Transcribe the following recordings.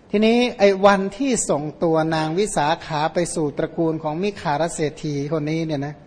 ทีนี้ไอ้วันที่ส่งตัวนางวิสาขาไปสู่ตระกูลของมิคารเศรษฐีคนนี้เนี่ยนะ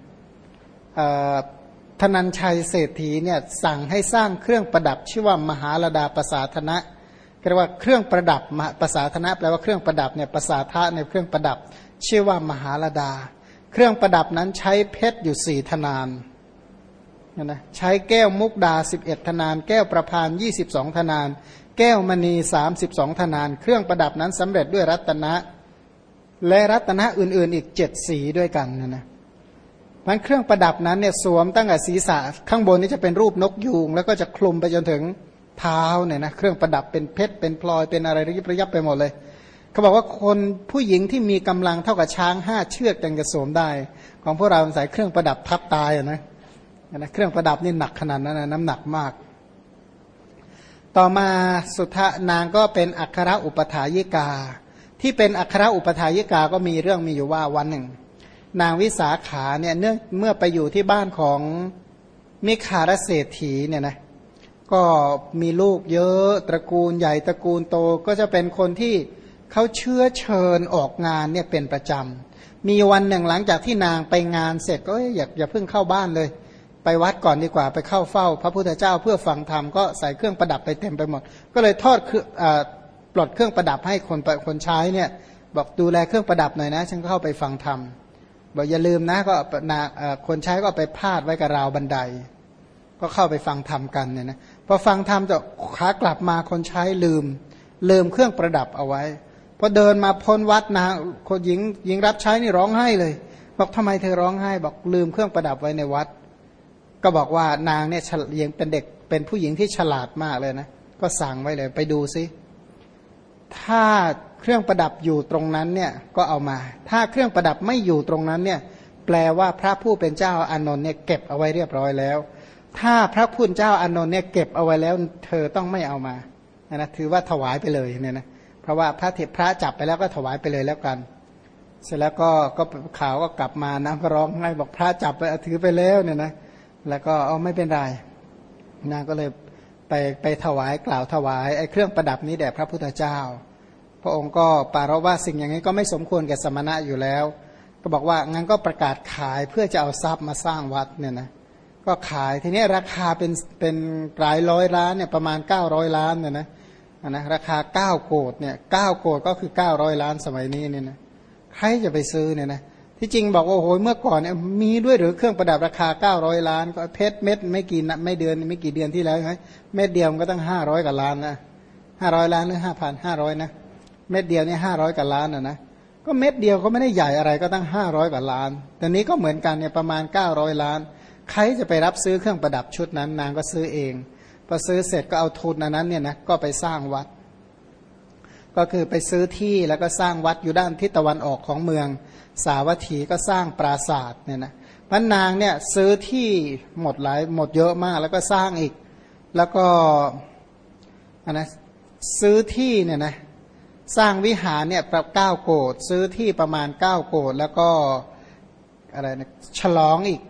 ธนัญชัยเศรษฐีเนี่ยสั่งให้สร้างเครื่องประดับชื่อว่ามหาลดาประสาทนะเรียกว่าเครื่องประดับประสาทนะแปลว่าเครื่องประดับเนี่ยประสาทะในเครื่องประดับชื่อว่ามหาลดาเครื่องประดับนั้นใช้เพชรอยู่4 ธนานนะใช้แก้วมุกดา11 ธนานแก้วประพาน22 ธนานแก้วมณี32 ธนานเครื่องประดับนั้นสำเร็จด้วยรัตนะและรัตนะอื่นๆอีก7 สีด้วยกันนะมันเครื่องประดับนั้นเนี่ยสวมตั้งแต่ศีรษะข้างบนนี้จะเป็นรูปนกยูงแล้วก็จะคลุมไปจนถึงเท้าเนี่ยนะเครื่องประดับเป็นเพชรเป็นพลอยเป็นอะไรระยิบระยับไปหมดเลยเขาบอกว่าคนผู้หญิงที่มีกำลังเท่ากับช้าง5 เชือกยังจะสวมได้ของพวกเราใส่เครื่องประดับทับตายนะเครื่องประดับนี่หนักขนาดนั้นนะน้ำหนักมากต่อมาสุทะนางก็เป็นอัครอุปถายิกาที่เป็นอัครอุปถายิกาก็มีเรื่องมีอยู่ว่าวันหนึ่งนางวิสาขาเนี่ยเมื่อไปอยู่ที่บ้านของมิคารเศรษฐีเนี่ยนะก็มีลูกเยอะตระกูลใหญ่ตระกูลโตก็จะเป็นคนที่เขาเชื้อเชิญออกงานเนี่ยเป็นประจำมีวันหนึ่งหลังจากที่นางไปงานเสร็จก็อย่าเพิ่งเข้าบ้านเลยไปวัดก่อนดีกว่าไปเข้าเฝ้าพระพุทธเจ้าเพื่อฟังธรรมก็ใส่เครื่องประดับไปเต็มไปหมดก็เลยทอดปลดเครื่องประดับให้คนใช้เนี่ยบอกดูแลเครื่องประดับหน่อยนะฉันก็เข้าไปฟังธรรมบอกอย่าลืมนะก็คนใช้ก็ไปพาดไว้กับราวบันไดก็เข้าไปฟังธรรมกันเนี่ยนะพอฟังธรรมจะขากลับมาคนใช้ลืมเครื่องประดับเอาไว้พอเดินมาพ้นวัดนางคนหญิงรับใช้นี่ร้องไห้เลยบอกทำไมเธอร้องไห้บอกลืมเครื่องประดับไว้ในวัดก็บอกว่านางเนี่ยยังเป็นเด็กเป็นผู้หญิงที่ฉลาดมากเลยนะก็สั่งไว้เลยไปดูซิถ้าเครื่องประดับอยู่ตรงนั้นเนี่ยก็เอามาถ้าเครื่องประดับไม่อยู่ตรงนั้นเนี่ยแปลว่าพระผู้เป็นเจ้าอานนท์เนี่ยเก็บเอาไว้เรียบร้อยแล้วถ้าพระผู้เป็นเจ้าอานนท์เนี่ยเก็บเอาไว้แล้วเธอต้องไม่เอามานะถือว่าถวายไปเลยเนี่ยนะเพราะว่าพระจับไปแล้วก็ถวายไปเลยแล้วกันเสร็จแล้วก็ข่าวก็กลับมานะก็ร้องไห้บอกพระจับไปถือไปแล้วเนี่ยนะแล้วก็ไม่เป็นไรนางก็เลยไปถวายกล่าวถวายไอ้เครื่องประดับนี้แด่พระพุทธเจ้าพระองค์ก็ปรารภว่าสิ่งอย่างนี้ก็ไม่สมควรแก่สมณะอยู่แล้วก็บอกว่างั้นก็ประกาศขายเพื่อจะเอาทรัพย์มาสร้างวัดเนี่ยนะก็ขายทีนี้ราคาเป็นหลายร้อยล้านเนี่ยประมาณ900 ล้านเนี่ยนะราคา9 โกฏเนี่ย9 โกฏก็คือ900 ล้านสมัยนี้เนี่ยนะใครจะไปซื้อเนี่ยนะที่จริงบอกว่าโอ้โหเมื่อก่อนเนี่ยมีด้วยหรือเครื่องประดับราคา900 ล้านก็เพชรเม็ดไม่กี่เดือนที่แล้วใช่ไหมเม็ดเดียวก็ตั้ง500 กว่าล้านนะ500 ล้านหรือ 5,500 นะเม็ดเดียวเนี่ย500 กว่าล้านนะก็เม็ดเดียวก็ไม่ได้ใหญ่อะไรก็ตั้ง500 กว่าล้านแต่นี้ก็เหมือนกันเนี่ยประมาณ900 ล้านใครจะไปรับซื้อเครื่องประดับชุดนั้นนางก็ซื้อเองพอซื้อเสร็จก็เอาทุนนั้นเนี่ยนะก็ไปสร้างวัดก็คือไปซื้อที่แล้วก็สร้างวัดอยู่ด้านทิศตะวันออกของเมืองสาวัตถีก็สร้างปราสาทเนี่ยนะพระนางเนี่ยซื้อที่หมดเยอะมากแล้วก็สร้างอีกแล้วก็นะซื้อที่เนี่ยนะสร้างวิหารเนี่ย9 โกฏซื้อที่ประมาณ9 โกฏแล้วก็อะไรนะฉลองอีก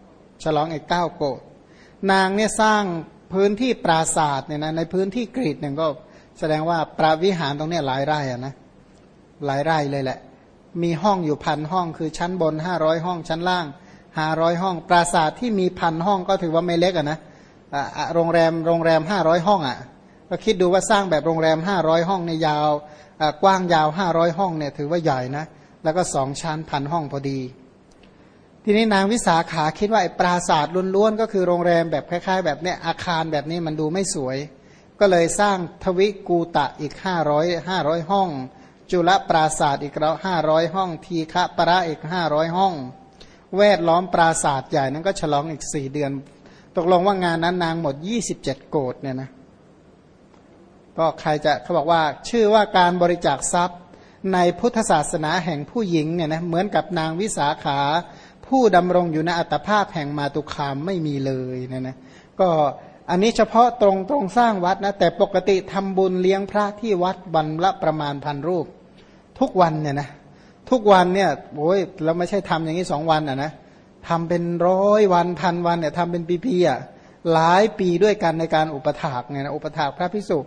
9 โกฏนางเนี่ยสร้างพื้นที่ปราสาทเนี่ยนะในพื้นที่กรีฑหนึ่งก็แสดงว่าปราวิหารตรงนี้หลายไร่อะนะหลายไร่เลยแหละมีห้องอยู่1,000 ห้องคือชั้นบน500 ห้องชั้นล่าง500 ห้องปราสาทที่มี1,000 ห้องก็ถือว่าไม่เล็กอะนะโรงแรม500 ห้องอะก็คิดดูว่าสร้างแบบโรงแรม500 ห้องในยาวกว้างยาว500 ห้องเนี่ยถือว่าใหญ่นะแล้วก็2 ชั้น1,000 ห้องพอดีทีนี้นางวิสาขาคิดว่าไอ้ปราสาทล้วนๆก็คือโรงแรมแบบคล้ายๆแบบเนี้ยอาคารแบบนี้มันดูไม่สวยก็เลยสร้างทวิกูตะอีก500 ห้องจุลปราสาทอีก500 ห้องทีฆะประอีก500 ห้องแวดล้อมปราสาทใหญ่นั้นก็ฉลองอีก4 เดือนตกลงว่างานนั้นนางหมด27 โกฏเนี่ยนะก็ใครจะเขาบอกว่าชื่อว่าการบริจาคทรัพย์ในพุทธศาสนาแห่งผู้หญิงเนี่ยนะเหมือนกับนางวิสาขาผู้ดำรงอยู่ในอัตภาพแห่งมาตุคามไม่มีเลยเนี่ยนะก็อันนี้เฉพาะตรงสร้างวัดนะแต่ปกติทำบุญเลี้ยงพระที่วัดวันละประมาณ1,000 รูปทุกวันเนี่ยนะทุกวันเนี่ยโอ้ยเราไม่ใช่ทำอย่างนี้2 วันอ่ะนะทำเป็น100 วัน1,000 วันเนี่ยทำเป็นปีๆอ่ะหลายปีด้วยกันในการอุปถากเนี่ยนะอุปถากพระภิกษุ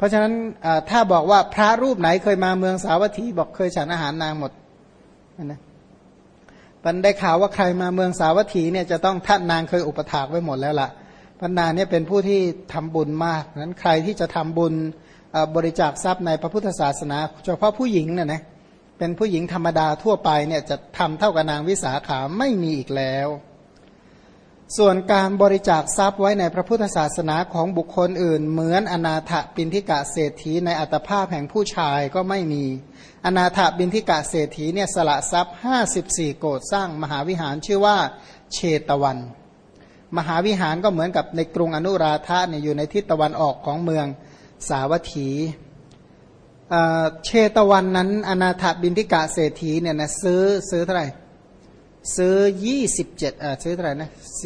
เพราะฉะนั้นถ้าบอกว่าพระรูปไหนเคยมาเมืองสาวัตถีบอกเคยฉันอาหารนางหมดนะมันได้ข่าวว่าใครมาเมืองสาวัตถีเนี่ยจะต้องท่านนางเคยอุปถากไว้หมดแล้วล่ะพันนางเนี่ยเป็นผู้ที่ทำบุญมากนั้นใครที่จะทำบุญบริจาคทรัพย์ในพระพุทธศาสนาเฉพาะผู้หญิงเนี่ยนะเป็นผู้หญิงธรรมดาทั่วไปเนี่ยจะทำเท่ากับนางวิสาขาไม่มีอีกแล้วส่วนการบริจาคทรัพย์ไว้ในพระพุทธศาสนาของบุคคลอื่นเหมือนอนาถปิณฑิกะเศรษฐีในอัตภาพแห่งผู้ชายก็ไม่มีอนาถปิณฑิกะเศรษฐีเนี่ยสละทรัพย์54โกฏสร้างมหาวิหารชื่อว่าเชตวันมหาวิหารก็เหมือนกับในกรุงอนุราธะเนี่ยอยู่ในทิศตะวันออกของเมืองสาวัตถีเชตวันนั้นอนาถบิณฑิกะเศรษฐีเนี่ยนะซื้อเท่าไหร่ซื้อ27ซื้อเท่าไหร่นะ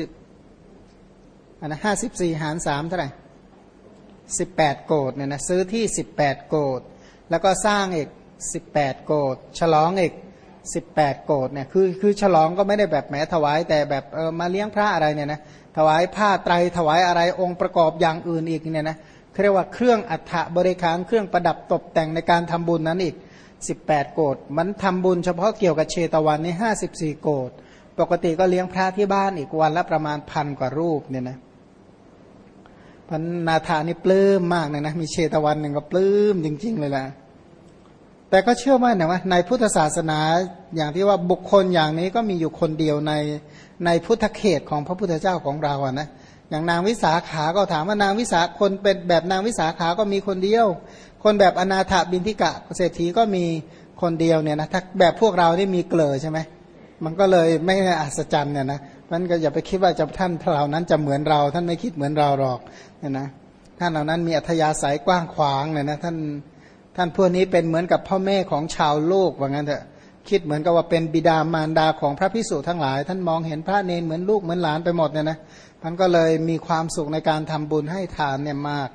10อันนะ54หาร3เท่าไหร่18โกฏเนี่ยนะซื้อที่18โกฏแล้วก็สร้างอีก18โกฏฉลองอีก18โกฏเนี่ยคือฉลองก็ไม่ได้แบบแหมถวายแต่แบบมาเลี้ยงพระอะไรเนี่ยนะถวายผ้าไตรถวายอะไรองค์ประกอบอย่างอื่นอีกเนี่ยนะเรียกว่าเครื่องอัฐบริการเครื่องประดับตกแต่งในการทำบุญนั้นอีก18โกฏมันทำบุญเฉพาะเกี่ยวกับเชตวันนี่54โกฏปกติก็เลี้ยงพระที่บ้านอีกวันละประมาณ1,000 กว่ารูปเนี่ยนะพันนาถานี่ปลื้มมากเลยนะมีเชตวันหนึ่งก็ปลื้มจริงๆเลยแหละแต่ก็เชื่อมั่นนะว่าในพุทธศาสนาอย่างที่ว่าบุคคลอย่างนี้ก็มีอยู่คนเดียวในพุทธเขตของพระพุทธเจ้าของเรานะอย่างนางวิสาขาก็ถามว่านางวิสาคนเป็นแบบนางวิสาขาก็มีคนเดียวคนแบบอนาถบิณฑิกะเศรษฐีก็มีคนเดียวเนี่ยนะถ้าแบบพวกเราที่มีเกลือใช่ไหมมันก็เลยไม่อัศจรรย์เนี่ยนะมันก็อย่าไปคิดว่าจะท่านเหล่านั้นจะเหมือนเราท่านไม่คิดเหมือนเราหรอกเนี่ยนะท่านเหล่านั้นมีอัธยาศัยกว้างขวางเนี่ยนะท่านพวกนี้เป็นเหมือนกับพ่อแม่ของชาวโลกว่างั้นเถอะคิดเหมือนกับว่าเป็นบิดามารดาของพระภิกษุทั้งหลายท่านมองเห็นพระเนรเหมือนลูกเหมือนหลานไปหมดเนี่ยนะท่านก็เลยมีความสุขในการทำบุญให้ทานเนี่ยมาก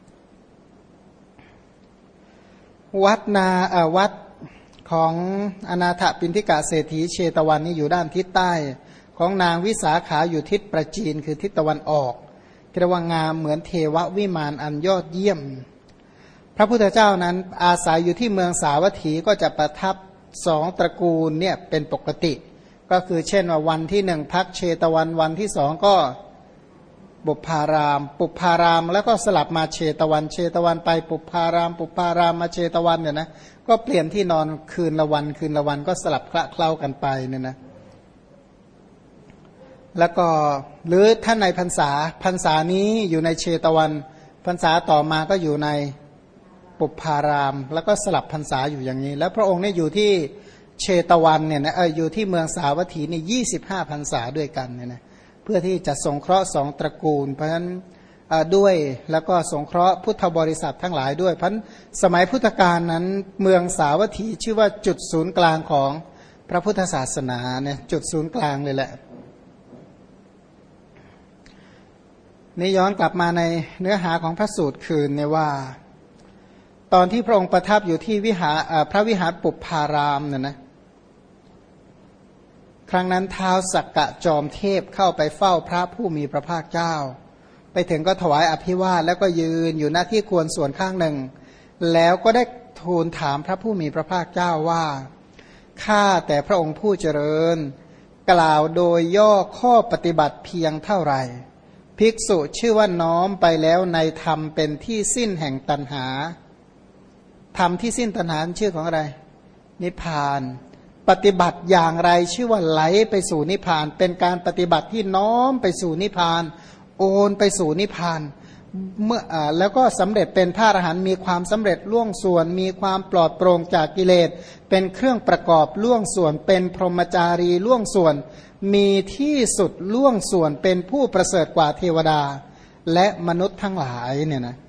วัดของอนาถปิณฑิกะเศรษฐีเชตวันนี่อยู่ด้านทิศใต้ของนางวิสาขาอยู่ทิศประจีนคือทิศตะวันออกเรียกว่างามเหมือนเทววิมานอันยอดเยี่ยมพระพุทธเจ้านั้นอาศัยอยู่ที่เมืองสาวัตถีก็จะประทับ2ตระกูลเนี่ยเป็นปกติก็คือเช่นว่าวันที่1พักเชตวันวันที่2ก็ปุพารามแล้วก็สลับมาเชตวันไปปุพารามมาเชตวันเนี่ยนะก็เปลี่ยนที่นอนคืนละวันก็สลับคละเคล้ากันไปเนี่ยนะแล้วก็หรือท่านในพรรษานี้อยู่ในเชตวันพรรษาต่อมาก็อยู่ในปุพารามแล้วก็สลับพรรษาอยู่อย่างนี้แล้วพระองค์เนี่ยอยู่ที่เชตวันเนี่ยนะอยู่ที่เมืองสาวัตถีนี่25พรรษาด้วยกันเนี่ยนะเพื่อที่จะสงเคราะห์2ตระกูลเพราะฉะนั้นด้วยแล้วก็สงเคราะห์พุทธบริษัททั้งหลายด้วยเพราะสมัยพุทธกาลนั้นเมืองสาวัตถีชื่อว่าจุดศูนย์กลางของพระพุทธศาสนาเนี่ยจุดศูนย์กลางเลยแหละนี่ย้อนกลับมาในเนื้อหาของพระสูตรคืนเนี่ยว่าตอนที่พระองค์ประทับอยู่ที่พระวิหารปุพพารามเนี่ยนะครั้งนั้นท้าวสักกะจอมเทพเข้าไปเฝ้าพระผู้มีพระภาคเจ้าไปถึงก็ถวายอภิวาทแล้วก็ยืนอยู่หน้าที่ควรส่วนข้างหนึ่งแล้วก็ได้ทูลถามพระผู้มีพระภาคเจ้าว่าข้าแต่พระองค์ผู้เจริญกล่าวโดยย่อข้อปฏิบัติเพียงเท่าไหร่ภิกษุชื่อว่าน้อมไปแล้วในธรรมเป็นที่สิ้นแห่งตัณหาธรรมที่สิ้นตัณหาชื่อของอะไรนิพพานปฏิบัติอย่างไรชื่อว่าไหลไปสู่นิพพานเป็นการปฏิบัติที่น้อมไปสู่นิพพานโอนไปสู่นิพพานเมื่อแล้วก็สำเร็จเป็นพระอรหันต์มีความสำเร็จล่วงส่วนมีความปลอดโปร่งจากกิเลสเป็นเครื่องประกอบล่วงส่วนเป็นพรหมจารีล่วงส่วนมีที่สุดล่วงส่วนเป็นผู้ประเสริฐกว่าเทวดาและมนุษย์ทั้งหลายเนี่ยนะ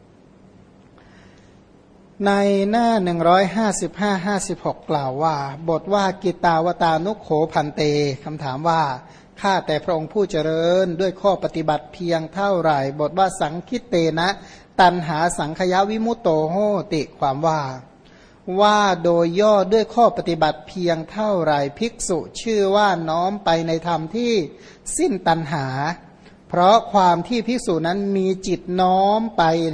ในหน้า155-56กล่าวว่าบทว่ากิตาวตานุโขพันเตคำถามว่าข้าแต่พระองค์ผู้เจริญด้วยข้อปฏิบัติเพียงเท่าไหร่บทว่าสังคิตเตนะตันหาสังขยวิมุตโตโหติความว่าโดยย่อด้วยข้อปฏิบัติเพียงเท่าไหร่ภิกษุชื่อว่าน้อมไปในธรรมที่สิ้นตันหาเพราะความที่ภิกษุนั้นมีจิตน้อมไป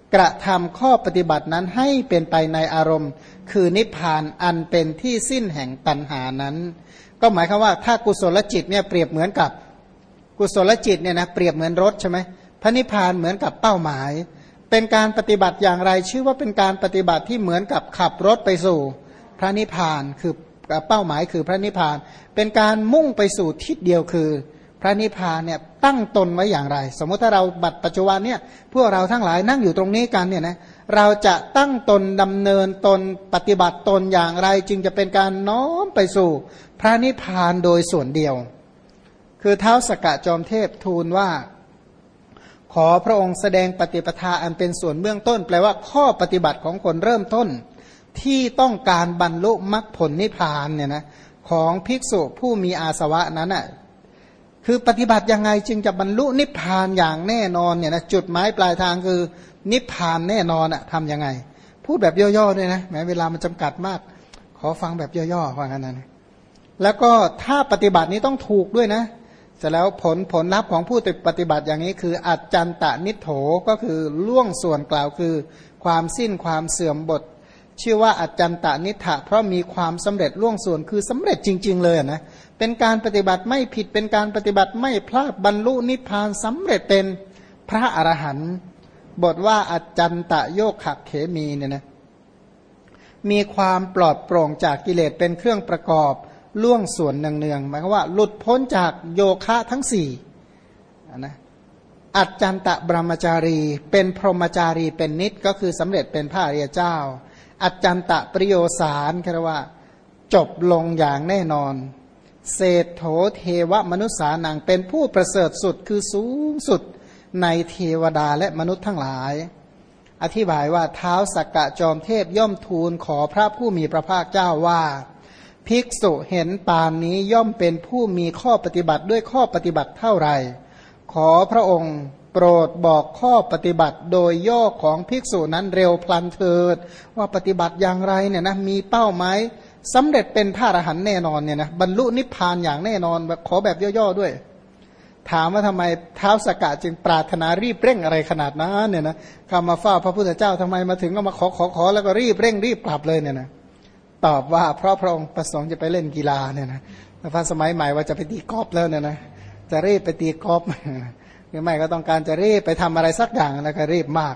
กระทำข้อปฏิบัตินั้นให้เป็นไปในอารมณ์คือนิพพานอันเป็นที่สิ้นแห่งตัณหานั้นก็หมายความว่าถ้ากุศลจิตเนี่ยเปรียบเหมือนกับกุศลจิตเนี่ยนะเปรียบเหมือนรถใช่ไหมพระนิพพานเหมือนกับเป้าหมายเป็นการปฏิบัติอย่างไรชื่อว่าเป็นการปฏิบัติที่เหมือนกับขับรถไปสู่พระนิพพานคือเป้าหมายคือพระนิพพานเป็นการมุ่งไปสู่ทิศเดียวคือพระนิพพานเนี่ยตั้งตนไว้อย่างไรสมมติถ้าเราบัดปัจจุบันเนี่ยพวกเราทั้งหลายนั่งอยู่ตรงนี้กันเนี่ยนะเราจะตั้งตนดำเนินตนปฏิบัติตนอย่างไรจึงจะเป็นการน้อมไปสู่พระนิพพานโดยส่วนเดียวคือท้าวสักกะจอมเทพทูลว่าขอพระองค์แสดงปฏิปทาอันเป็นส่วนเบื้องต้นแปลว่าข้อปฏิบัติของคนเริ่มต้นที่ต้องการบรรลุมรรคผลนิพพานเนี่ยนะของภิกษุผู้มีอาสวะนั้นน่ะคือปฏิบัติยังไงจึงจะบรรลุนิพพานอย่างแน่นอนเนี่ยนะจุดหมายปลายทางคือนิพพานแน่นอนอ่ะทำยังไงพูดแบบย่อๆด้วยนะแม้เวลามันจำกัดมากขอฟังแบบย่อๆว่างั้นนะแล้วก็ถ้าปฏิบัตินี้ต้องถูกด้วยนะเสร็จแล้วผลลัพธ์ของผู้ปฏิบัติอย่างนี้คืออัจจันตนิโถก็คือล่วงส่วนกล่าวคือความสิ้นความเสื่อมบทชื่อว่าอัจจันตนิถะเพราะมีความสำเร็จล่วงส่วนคือสำเร็จจริงๆเลยนะเป็นการปฏิบัติไม่ผิดเป็นการปฏิบัติไม่พลาดบรรลุนิพพานสำเร็จเป็นพระอรหันต์บทว่าอัจจันตโยขเขมีเนี่ยนะมีความปลอดโปร่งจากกิเลสเป็นเครื่องประกอบล่วงส่วนเนืองๆหมายความว่าหลุดพ้นจากโยคะทั้งสี่นะอัจจันตบรมจารีเป็นพรหมจารีเป็นนิจก็คือสำเร็จเป็นพระอริยเจ้าอัจจันตปริโยสารคือว่าจบลงอย่างแน่นอนเศรษโธเทวมนุษย์สานังเป็นผู้ประเสริฐสุดคือสูงสุดในเทวดาและมนุษย์ทั้งหลายอธิบายว่าท้าวสักกะจอมเทพย่อมทูลขอพระผู้มีพระภาคเจ้าว่าภิกษุเห็นปานนี้ย่อมเป็นผู้มีข้อปฏิบัติด้วยข้อปฏิบัติเท่าไหร่ขอพระองค์โปรดบอกข้อปฏิบัติโดยย่อของภิกษุนั้นเร็วพลันเถิดว่าปฏิบัติอย่างไรเนี่ยนะมีเป้าหมายสำเร็จเป็นพระอรหันต์แน่นอนเนี่ยนะบรรลุนิพพานอย่างแน่นอนขอแบบย่อๆด้วยถามว่าทำไมท้าวสักกะจึงปรารถนารีบเร่งอะไรขนาดนั้นเนี่ยนะเข้ามาเฝ้าพระพุทธเจ้าทำไมมาถึงก็มาขอแล้วก็รีบเร่งรีบกลับเลยเนี่ยนะตอบว่าเพราะพระองค์ประสงค์จะไปเล่นกีฬาเนี่ยนะพระสมัยใหม่ว่าจะไปตีกอล์ฟแล้วเนี่ยนะจะรีบไปตีกอล์ฟหรือไม่ก็ต้องการจะรีบไปทำอะไรสักอย่างแล้วก็รีบมาก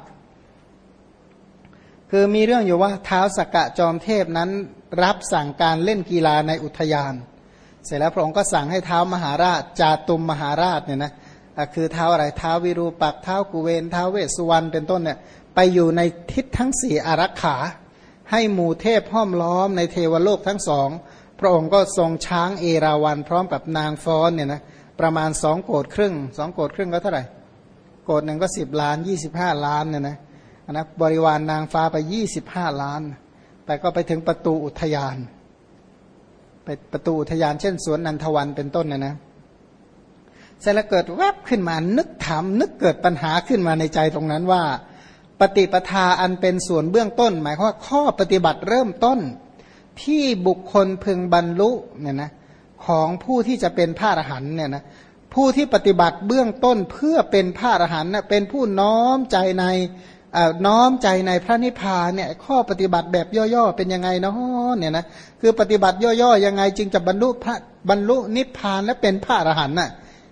คือมีเรื่องอยู่ว่าท้าวสักกะจอมเทพนั้นรับสั่งการเล่นกีฬาในอุทยานเสร็จแล้วพระองค์ก็สั่งให้ท้าวมหาราชจาตุมมหาราชเนี่ยนะคือท้าวอะไรท้าววิรูปักษ์ท้าวกุเวนท้าวเวสสุวรรณเป็นต้นเนี่ยไปอยู่ในทิศทั้งสี่อารักขาให้หมู่เทพห้อมล้อมในเทวโลกทั้งสองพระองค์ก็ทรงช้างเอราวัณพร้อมกับนางฟ้อนเนี่ยนะประมาณ2 โกฏครึ่ง2 โกฏครึ่งก็เท่าไหร่โกฏหนึ่งก็10 ล้าน25 ล้านเนี่ยนะบริวารนางฟ้าไป25 ล้านแต่ก็ไปถึงประตูอุทยานไปประตูอุทยานเช่นสวนนันทวันเป็นต้นนะเสร็จแล้วเกิดแวบขึ้นมานึกเกิดปัญหาขึ้นมาในใจตรงนั้นว่าปฏิปทาอันเป็นส่วนเบื้องต้นหมายความว่าข้อปฏิบัติเริ่มต้นที่บุคคลพึงบรรลุเนี่ยนะของผู้ที่จะเป็นพระอรหันต์เนี่ยนะผู้ที่ปฏิบัติเบื้องต้นเพื่อเป็นพระอรหันต์นะเป็นผู้น้อมใจในพระนิพพานเนี่ยข้อปฏิบัติแบบย่อๆเป็นยังไงเนาะเนี่ยนะคือปฏิบัติย่อๆยังไงจึงจะบรรลุนิพพานและเป็นพระอรหันต์น่ะ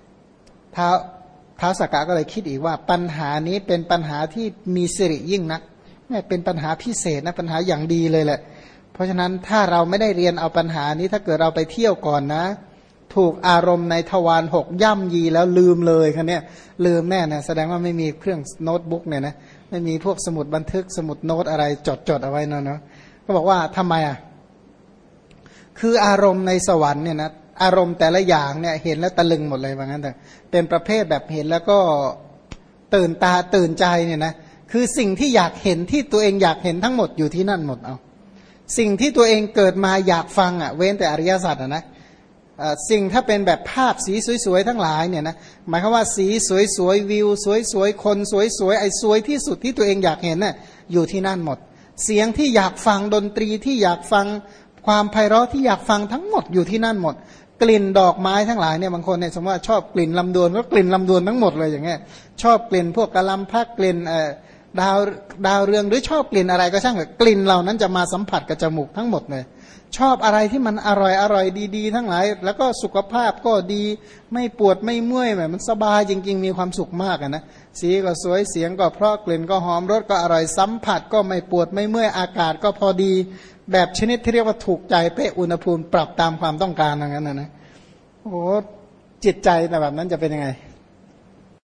ท้าวสักกะก็เลยคิดอีกว่าปัญหานี้เป็นปัญหาที่มีสิริยิ่งนักเนี่ยเป็นปัญหาพิเศษนะปัญหาอย่างดีเลยแหละเพราะฉะนั้นถ้าเราไม่ได้เรียนเอาปัญหานี้ถ้าเกิดเราไปเที่ยวก่อนนะถูกอารมณ์ในทวาร6ย่ำยีแล้วลืมเลยคันนี้ลืมแน่นะแสดงว่าไม่มีเครื่องโน้ตบุ๊กเนี่ยนะไม่มีพวกสมุดบันทึกสมุดโน้ตอะไรจดเอาไว้เนาะก็บอกว่าทำไมอ่ะคืออารมณ์ในสวรรค์เนี่ยนะอารมณ์แต่ละอย่างเนี่ยเห็นแล้วตะลึงหมดเลยว่างั้นแต่เป็นประเภทแบบเห็นแล้วก็ตื่นตาตื่นใจเนี่ยนะคือสิ่งที่อยากเห็นที่ตัวเองอยากเห็นทั้งหมดอยู่ที่นั่นหมดเอาสิ่งที่ตัวเองเกิดมาอยากฟังอ่ะเว้นแต่อริยสัจนะสิ่งถ้าเป็นแบบภาพสีสวยๆทั้งหลายเนี่ยนะหมายความว่าสีสวยๆวิวสวยๆคนสวยๆไอ้สวยที่สุดที่ตัวเองอยากเห็นน่ะอยู่ที่นั่นหมดเสียงที่อยากฟังดนตรีที่อยากฟังความไพเราะที่อยากฟังทั้งหมดอยู่ที่นั่นหมดกลิ่นดอกไม้ทั้งหลายเนี่ยบางคนเนี่ยสมมติว่าชอบกลิ่นลำดวนก็กลิ่นลำดวนทั้งหมดเลยอย่างเงี้ยชอบกลิ่นพวกกะลำพักกลิ่นดาวดาวเรืองหรือชอบกลิ่นอะไรก็ช่างกลิ่นเหล่านั้นจะมาสัมผัสกับจมูกทั้งหมดเลยชอบอะไรที่มันอร่อยดีๆทั้งหลายแล้วก็สุขภาพก็ดีไม่ปวดไม่เมื่อยแบบมันสบายจริงๆมีความสุขมากนะสีก็สวยเสียงก็เพราะกลิ่นก็หอมรสก็อร่อยสัมผัสก็ไม่ปวดไม่เมื่อยอากาศก็พอดีแบบชนิดที่เรียกว่าถูกใจเป๊ะอุณหภูมิปรับตามความต้องการอย่างนั้นนะโอ้จิตใจแต่แบบนั้นจะเป็นยังไง